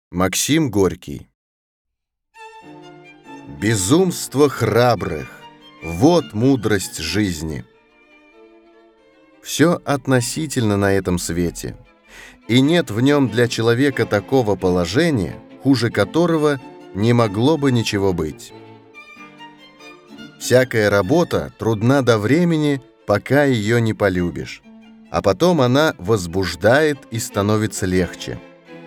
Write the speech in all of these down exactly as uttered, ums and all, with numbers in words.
Максим Горький. Безумство храбрых — вот мудрость жизни. Все относительно на этом свете, и нет в нем для человека такого положения, хуже которого не могло бы ничего быть. Всякая работа трудна до времени, пока ее не полюбишь, а потом она возбуждает и становится легче.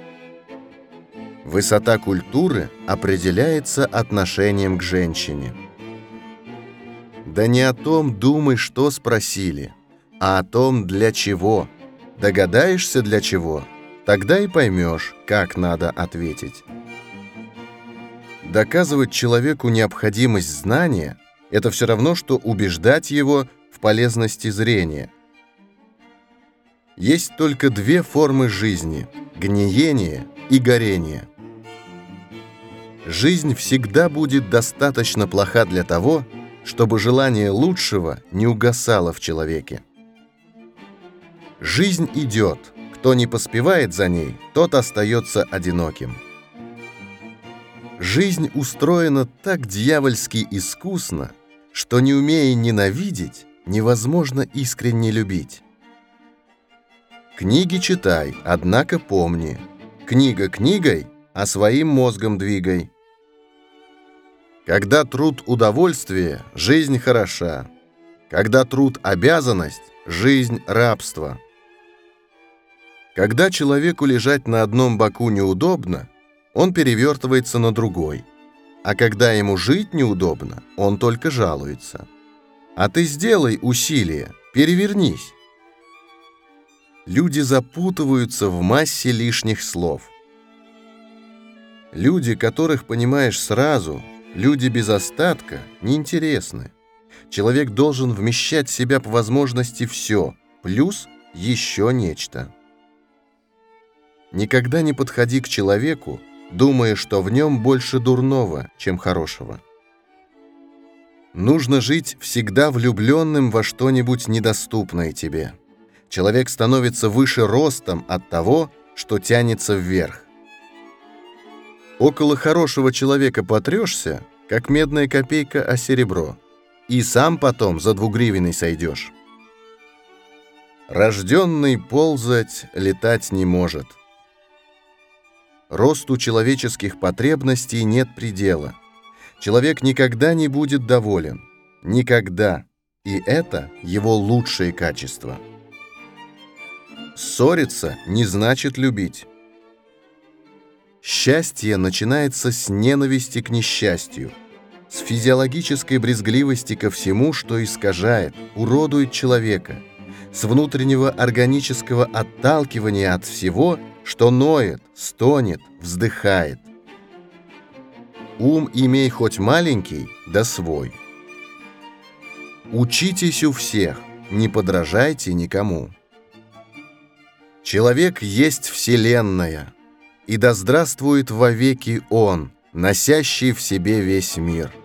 Высота культуры определяется отношением к женщине. Да не о том думай, что спросили, а о том, для чего. Догадаешься, для чего, тогда и поймешь, как надо ответить. Доказывать человеку необходимость знания – это все равно, что убеждать его в полезности зрения. Есть только две формы жизни – гниение и горение. Жизнь всегда будет достаточно плоха для того, чтобы желание лучшего не угасало в человеке. Жизнь идет, кто не поспевает за ней, тот остается одиноким. Жизнь устроена так дьявольски искусно, что, не умея ненавидеть, невозможно искренне любить. Книги читай, однако помни, книга книгой, а своим мозгом двигай. Когда труд удовольствие, жизнь хороша. Когда труд обязанность, жизнь рабство. Когда человеку лежать на одном боку неудобно, он перевертывается на другой. А когда ему жить неудобно, он только жалуется. А ты сделай усилие, перевернись. Люди запутываются в массе лишних слов. Люди, которых понимаешь сразу, люди без остатка, неинтересны. Человек должен вмещать в себя по возможности все, плюс еще нечто. Никогда не подходи к человеку, думая, что в нем больше дурного, чем хорошего. Нужно жить всегда влюбленным во что-нибудь недоступное тебе. Человек становится выше ростом от того, что тянется вверх. Около хорошего человека потрешься, как медная копейка о серебро, и сам потом за двугривенный сойдешь. Рожденный ползать, летать не может. Росту человеческих потребностей нет предела. Человек никогда не будет доволен. Никогда. И это его лучшее качество. Ссориться не значит любить. Счастье начинается с ненависти к несчастью, с физиологической брезгливости ко всему, что искажает, уродует человека, с внутреннего органического отталкивания от всего, что ноет, стонет, вздыхает. Ум имей хоть маленький, да свой. Учитесь у всех, не подражайте никому. Человек есть вселенная, и да здравствует вовеки он, носящий в себе весь мир.